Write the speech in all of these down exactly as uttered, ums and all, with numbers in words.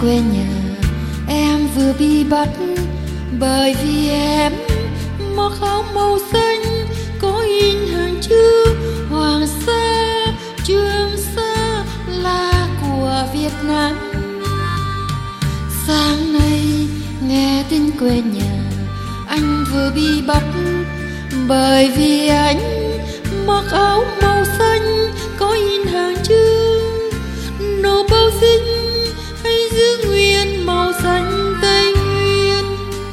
quê nhà em vừa bị bắt bởi vì em mặc áo màu xanh có in hàng chữ Hoàng Sa, Trường Sa là của Việt Nam. Sáng nay nghe tin quê nhà anh vừa bị bắt bởi vì anh mặc áo màu xanh có in hàng chữ nộp báo sinh hay giữ nguyên màu xanh Tây Nguyên.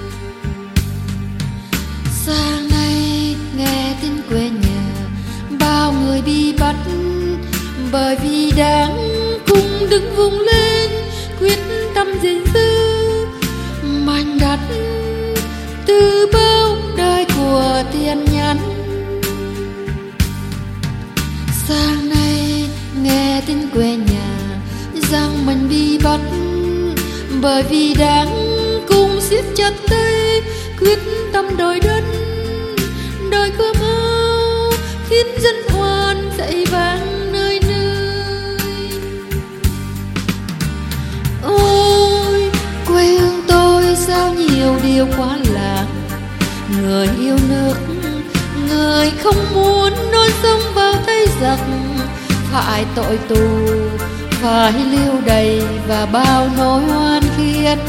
Sáng nay nghe tin quê nhà bao người bị bắt bởi vì đang cùng đứng vùng lên quyết tâm gìn giữ mảnh đất từ bao đời của tiền nhân. Sáng nay nghe tin quê nhà rằng mình bị bắt bởi vì đang cùng siết chặt tay quyết tâm đòi đất đòi cơm áo khiến dân oan dậy vang nơi nơi. Ôi quê hương tôi sao nhiều điều quá lạ, người yêu nước người không muốn non sông vào tay giặc phải tội tù phải lưu đày và bao nỗi oan khiên.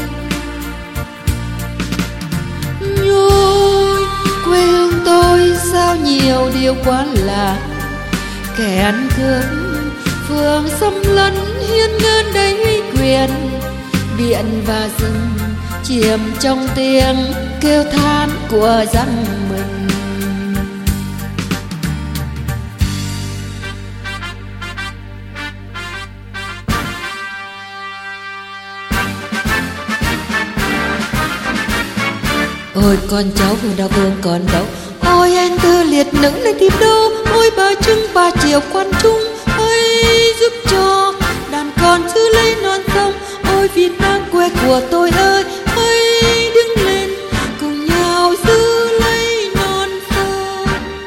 Nhôi quê hương tôi sao nhiều điều quá lạ, kẻ ăn cướp phường xâm lấn hiên ngang đầy uy quyền, biển và rừng chiêm trong tiếng kêu than của dân mình. Ôi con cháu vùng đau vương còn đâu, ôi anh tư liệt nữ này tìm đâu, ôi bà trưng bà chiều quan trung ơi giúp cho đàn con giữ lấy non sông. Ôi Việt Nam quê của tôi ơi, ơi đứng lên cùng nhau giữ lấy non sông.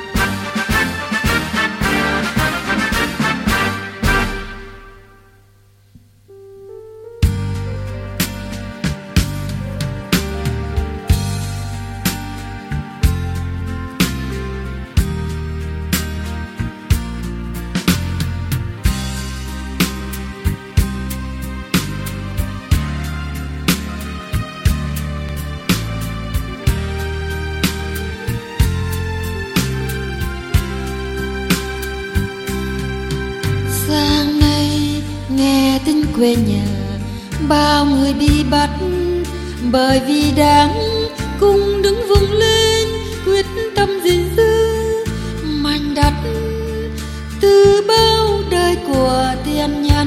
Sáng nay nghe tin quê nhà bao người bị bắt bởi vì đang cùng đứng vùng lên quyết tâm gìn giữ mảnh đất từ bao đời của tiền nhân.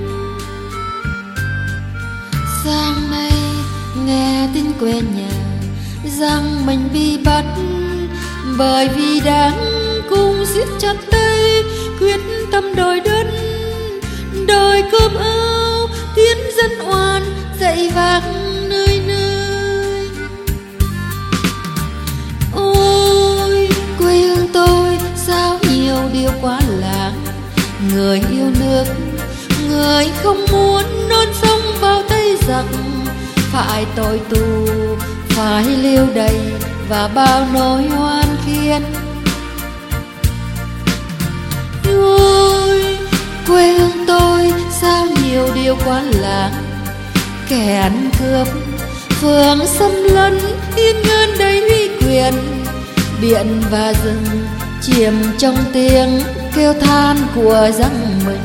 Sáng nay nghe tin quê nhà rằng mình bị bắt bởi vì đang cùng siết chặt tay quyết tâm đòi đất đòi cơm áo tiến dân oan dậy vang nơi nơi. Ôi quê hương tôi sao nhiều điều quá lạ, người yêu nước người không muốn non sông vào tay giặc phải tội tù phải lưu đày và bao nỗi oan khiên. Ôi quê hương tôi sao nhiều điều quá lạ, kẻ ăn cướp phường xâm lấn hiên ngang đầy uy quyền, biển và rừng chiêm trong tiếng kêu than của dân mình.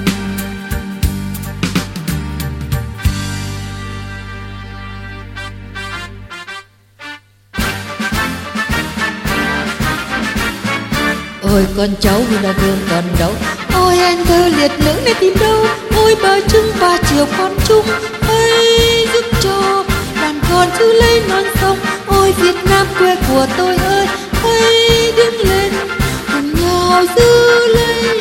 Ôi con cháu vì đau vương còn đâu, ôi anh thơ liệt nữ này tìm đâu, ôi bà trưng bà chiều con chung ơi giúp cho đàn con giữ lấy non sông. Ôi Việt Nam quê của tôi ơi, ơi đứng lên cùng nhau giữ lấy